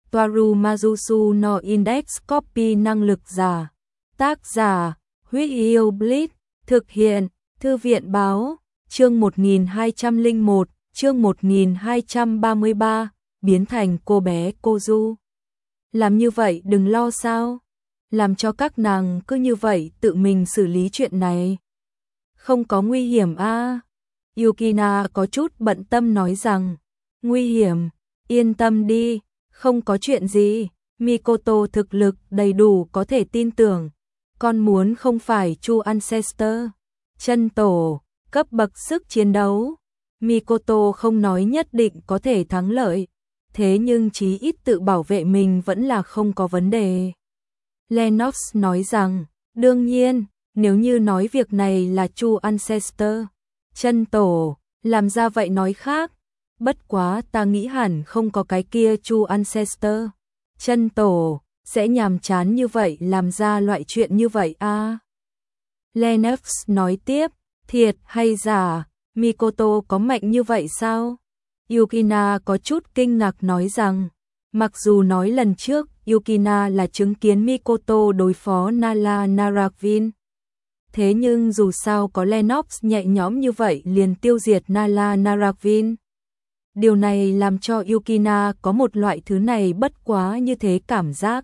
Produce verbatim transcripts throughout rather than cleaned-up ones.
Toaru Majusu no Index Copy năng lực giả. Tác giả, Huyết Yêu Blitz, thực hiện, Thư viện báo, chương một nghìn hai trăm lẻ một, chương một nghìn hai trăm ba mươi ba, biến thành cô bé Kozu. Làm như vậy đừng lo sao, làm cho các nàng cứ như vậy tự mình xử lý chuyện này. Không có nguy hiểm a à? Yukina có chút bận tâm nói rằng, nguy hiểm, yên tâm đi, không có chuyện gì, Mikoto thực lực đầy đủ có thể tin tưởng, con muốn không phải Chu Ancestor, chân tổ, cấp bậc sức chiến đấu. Mikoto không nói nhất định có thể thắng lợi, thế nhưng chí ít tự bảo vệ mình vẫn là không có vấn đề. Lennox nói rằng, đương nhiên, nếu như nói việc này là Chu Ancestor, chân tổ, làm ra vậy nói khác, bất quá ta nghĩ hẳn không có cái kia Chu Ancestor, chân tổ, sẽ nhàm chán như vậy làm ra loại chuyện như vậy a à? Lennox nói tiếp, thiệt hay giả, Mikoto có mạnh như vậy sao? Yukina có chút kinh ngạc nói rằng, mặc dù nói lần trước Yukina là chứng kiến Mikoto đối phó Nala Naravin, thế nhưng dù sao có Lennox nhẹ nhõm như vậy liền tiêu diệt Nala Naravin. Điều này làm cho Yukina có một loại thứ này bất quá như thế cảm giác.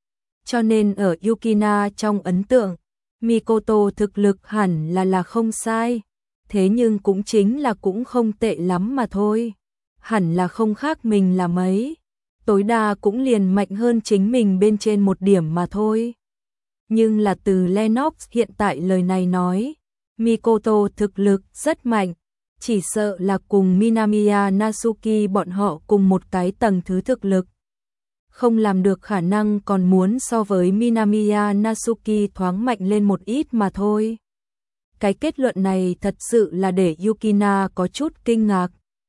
Cho nên ở Yukina trong ấn tượng, Mikoto thực lực hẳn là là không sai, thế nhưng cũng chính là cũng không tệ lắm mà thôi. Hẳn là không khác mình là mấy, tối đa cũng liền mạnh hơn chính mình bên trên một điểm mà thôi. Nhưng là từ Lennox hiện tại lời này nói, Mikoto thực lực rất mạnh, chỉ sợ là cùng Minamiya Natsuki bọn họ cùng một cái tầng thứ thực lực. Không làm được khả năng còn muốn so với Minamiya Natsuki thoáng mạnh lên một ít mà thôi. Cái kết luận này thật sự là để Yukina có chút kinh ngạc.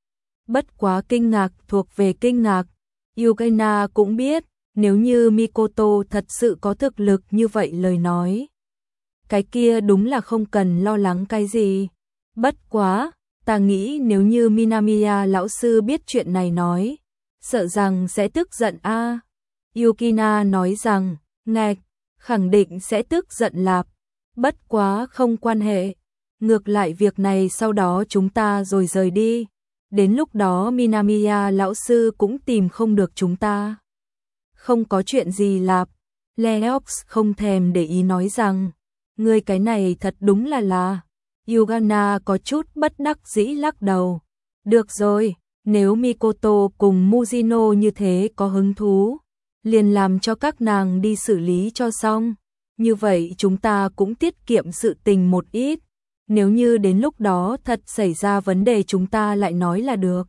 Bất quá kinh ngạc thuộc về kinh ngạc, Yukina cũng biết, nếu như Mikoto thật sự có thực lực như vậy lời nói, cái kia đúng là không cần lo lắng cái gì. Bất quá, ta nghĩ nếu như Minamiya lão sư biết chuyện này nói, sợ rằng sẽ tức giận a. À. Yukina nói rằng, ngạch, khẳng định sẽ tức giận lạp, bất quá không quan hệ, ngược lại việc này sau đó chúng ta rồi rời đi, đến lúc đó Minamiya lão sư cũng tìm không được chúng ta. Không có chuyện gì lạp, Lennox không thèm để ý nói rằng, người cái này thật đúng là là. Yugana có chút bất đắc dĩ lắc đầu. Được rồi, nếu Mikoto cùng Mujino như thế có hứng thú, liền làm cho các nàng đi xử lý cho xong. Như vậy chúng ta cũng tiết kiệm sự tình một ít. Nếu như đến lúc đó thật xảy ra vấn đề chúng ta lại nói là được.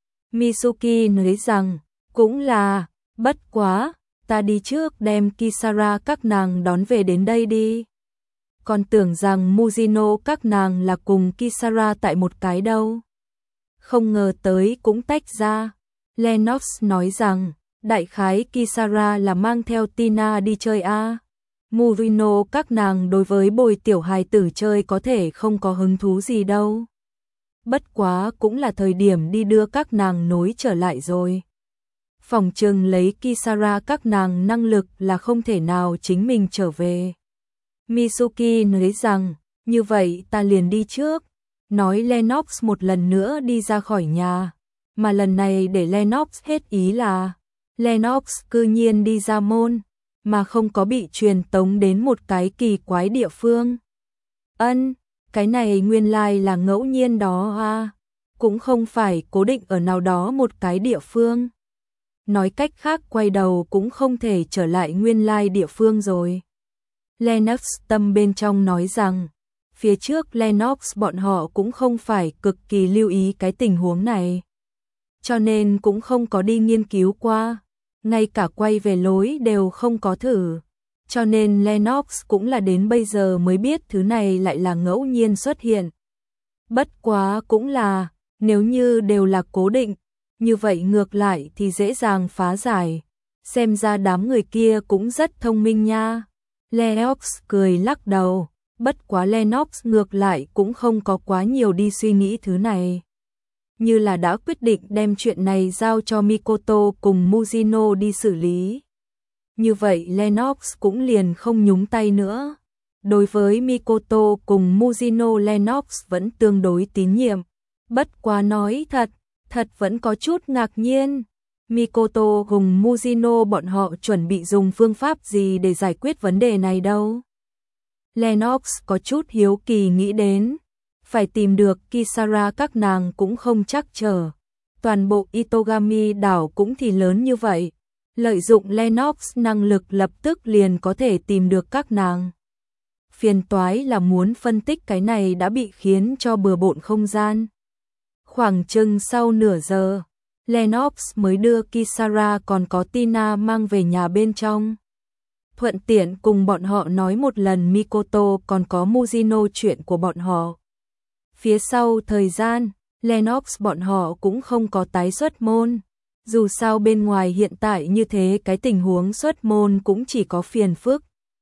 Mitsuki nói rằng, cũng là, bất quá, ta đi trước đem Kisara các nàng đón về đến đây đi. Còn tưởng rằng Mujino các nàng là cùng Kisara tại một cái đâu. Không ngờ tới cũng tách ra. Lennox nói rằng, đại khái Kisara là mang theo Tina đi chơi a. À. Mujino các nàng đối với bồi tiểu hài tử chơi có thể không có hứng thú gì đâu. Bất quá cũng là thời điểm đi đưa các nàng nối trở lại rồi. Phòng trừng lấy Kisara các nàng năng lực là không thể nào chính mình trở về. Mitsuki nói rằng, như vậy ta liền đi trước, nói Lennox một lần nữa đi ra khỏi nhà, mà lần này để Lennox hết ý là, Lennox cư nhiên đi ra môn, mà không có bị truyền tống đến một cái kỳ quái địa phương. Ân, cái này nguyên lai là ngẫu nhiên đó à, cũng không phải cố định ở nào đó một cái địa phương. Nói cách khác quay đầu cũng không thể trở lại nguyên lai địa phương rồi. Lennox tâm bên trong nói rằng, phía trước Lennox bọn họ cũng không phải cực kỳ lưu ý cái tình huống này. Cho nên cũng không có đi nghiên cứu qua, ngay cả quay về lối đều không có thử. Cho nên Lennox cũng là đến bây giờ mới biết thứ này lại là ngẫu nhiên xuất hiện. Bất quá cũng là, nếu như đều là cố định, như vậy ngược lại thì dễ dàng phá giải. Xem ra đám người kia cũng rất thông minh nha. Lennox cười lắc đầu, bất quá Lennox ngược lại cũng không có quá nhiều đi suy nghĩ thứ này. như là đã quyết định đem chuyện này giao cho Mikoto cùng Mujino đi xử lý. Như vậy Lennox cũng liền không nhúng tay nữa. Đối với Mikoto cùng Mujino, Lennox vẫn tương đối tín nhiệm. Bất quá nói thật, thật vẫn có chút ngạc nhiên. Mikoto cùng Mujino bọn họ chuẩn bị dùng phương pháp gì để giải quyết vấn đề này đâu? Lennox có chút hiếu kỳ nghĩ đến. Phải tìm được Kisara các nàng cũng không chắc chờ. Toàn bộ Itogami đảo cũng thì lớn như vậy. Lợi dụng Lennox năng lực lập tức liền có thể tìm được các nàng. Phiền toái là muốn phân tích cái này đã bị khiến cho bừa bộn không gian. Khoảng chừng sau nửa giờ, Lennox mới đưa Kisara còn có Tina mang về nhà bên trong. Thuận tiện cùng bọn họ nói một lần Mikoto còn có Mujino chuyện của bọn họ. Phía sau thời gian, Lennox bọn họ cũng không có tái xuất môn. Dù sao bên ngoài hiện tại như thế cái tình huống xuất môn cũng chỉ có phiền phức.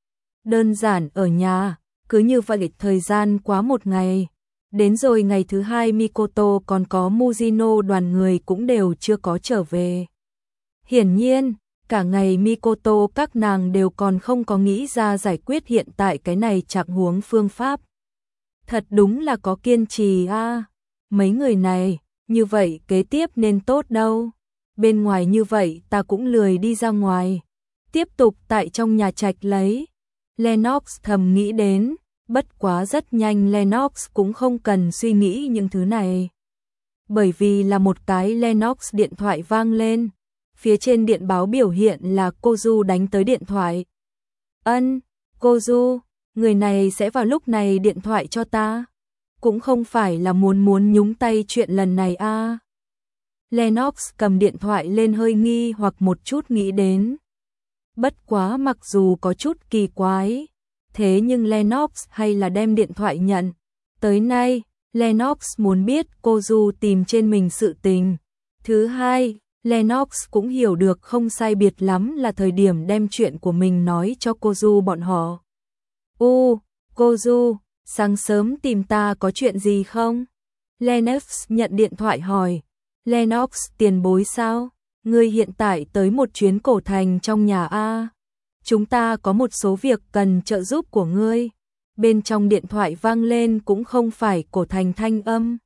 Đơn giản ở nhà, cứ như vậy thời gian quá một ngày. Đến rồi ngày thứ hai Mikoto còn có Mujino đoàn người cũng đều chưa có trở về. Hiển nhiên, cả ngày Mikoto các nàng đều còn không có nghĩ ra giải quyết hiện tại cái này trạng huống phương pháp. Thật đúng là có kiên trì a. À. Mấy người này, như vậy kế tiếp nên tốt đâu. Bên ngoài như vậy ta cũng lười đi ra ngoài. Tiếp tục tại trong nhà trạch lấy. Lennox thầm nghĩ đến, bất quá rất nhanh Lennox cũng không cần suy nghĩ những thứ này. Bởi vì là một cái Lennox điện thoại vang lên. Phía trên điện báo biểu hiện là Kozu đánh tới điện thoại. Ân, Kozu, người này sẽ vào lúc này điện thoại cho ta. Cũng không phải là muốn muốn nhúng tay chuyện lần này a. À. Lennox cầm điện thoại lên hơi nghi hoặc một chút nghĩ đến. Bất quá mặc dù có chút kỳ quái, thế nhưng Lennox hay là đem điện thoại nhận. Tới nay, Lennox muốn biết Kozu tìm trên mình sự tình. Thứ hai, Lennox cũng hiểu được không sai biệt lắm là thời điểm đem chuyện của mình nói cho Kozu bọn họ. U, Kozu, sáng sớm tìm ta có chuyện gì không? Lennox nhận điện thoại hỏi. Lennox tiền bối sao? Ngươi hiện tại tới một chuyến cổ thành trong nhà A. Chúng ta có một số việc cần trợ giúp của ngươi. Bên trong điện thoại vang lên cũng không phải cổ thành thanh âm,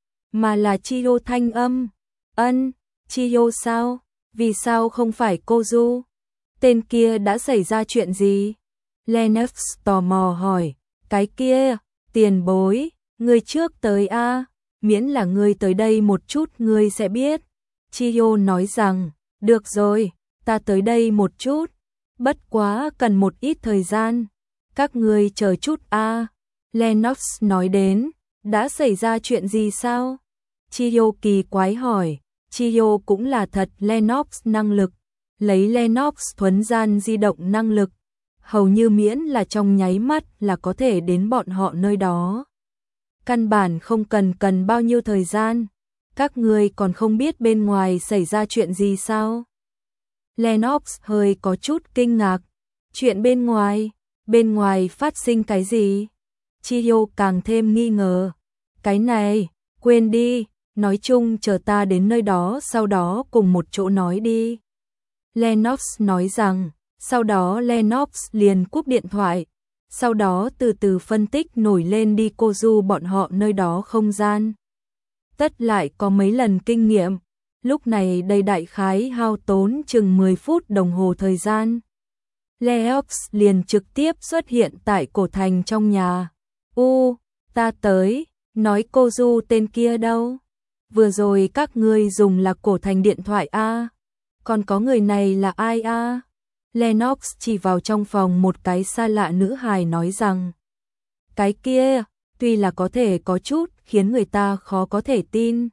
mà là Chiyo thanh âm. Ân, Chiyo sao? Vì sao không phải Kozu? Tên kia đã xảy ra chuyện gì? Lennox tò mò hỏi. Cái kia, tiền bối, ngươi trước tới A. Miễn là ngươi tới đây một chút ngươi sẽ biết. Chiyo nói rằng, được rồi, ta tới đây một chút. Bất quá cần một ít thời gian. Các ngươi chờ chút a. Lennox nói đến, đã xảy ra chuyện gì sao? Chiyo kỳ quái hỏi. Chiyo cũng là thật Lennox năng lực. Lấy Lennox thuấn gian di động năng lực. Hầu như miễn là trong nháy mắt là có thể đến bọn họ nơi đó. Căn bản không cần cần bao nhiêu thời gian. Các ngươi còn không biết bên ngoài xảy ra chuyện gì sao? Lennox hơi có chút kinh ngạc. Chuyện bên ngoài? Bên ngoài phát sinh cái gì? Chiyo càng thêm nghi ngờ. Cái này, quên đi, nói chung chờ ta đến nơi đó sau đó cùng một chỗ nói đi. Lennox nói rằng, sau đó Lennox liền cúp điện thoại. Sau đó từ từ phân tích nổi lên đi Kozu bọn họ nơi đó không gian. Tất lại có mấy lần kinh nghiệm, lúc này đầy đại khái hao tốn chừng mười phút đồng hồ thời gian. Lennox liền trực tiếp xuất hiện tại cổ thành trong nhà. U, ta tới, nói Kozu tên kia đâu? Vừa rồi các ngươi dùng là cổ thành điện thoại a. Còn có người này là ai a? Lennox chỉ vào trong phòng một cái xa lạ nữ hài nói rằng, cái kia, tuy là có thể có chút khiến người ta khó có thể tin.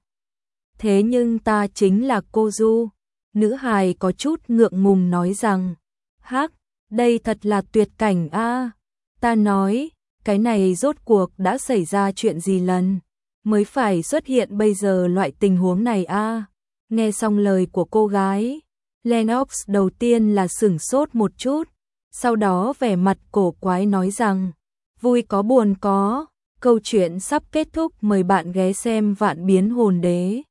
Thế nhưng ta chính là Kozu. Nữ hài có chút ngượng ngùng nói rằng, hắc, đây thật là tuyệt cảnh a. Ta nói, cái này rốt cuộc đã xảy ra chuyện gì lần, mới phải xuất hiện bây giờ loại tình huống này a. Nghe xong lời của cô gái, Lennox đầu tiên là sửng sốt một chút, sau đó vẻ mặt cổ quái nói rằng, vui có buồn có, câu chuyện sắp kết thúc, mời bạn ghé xem Vạn Biến Hồn Đế.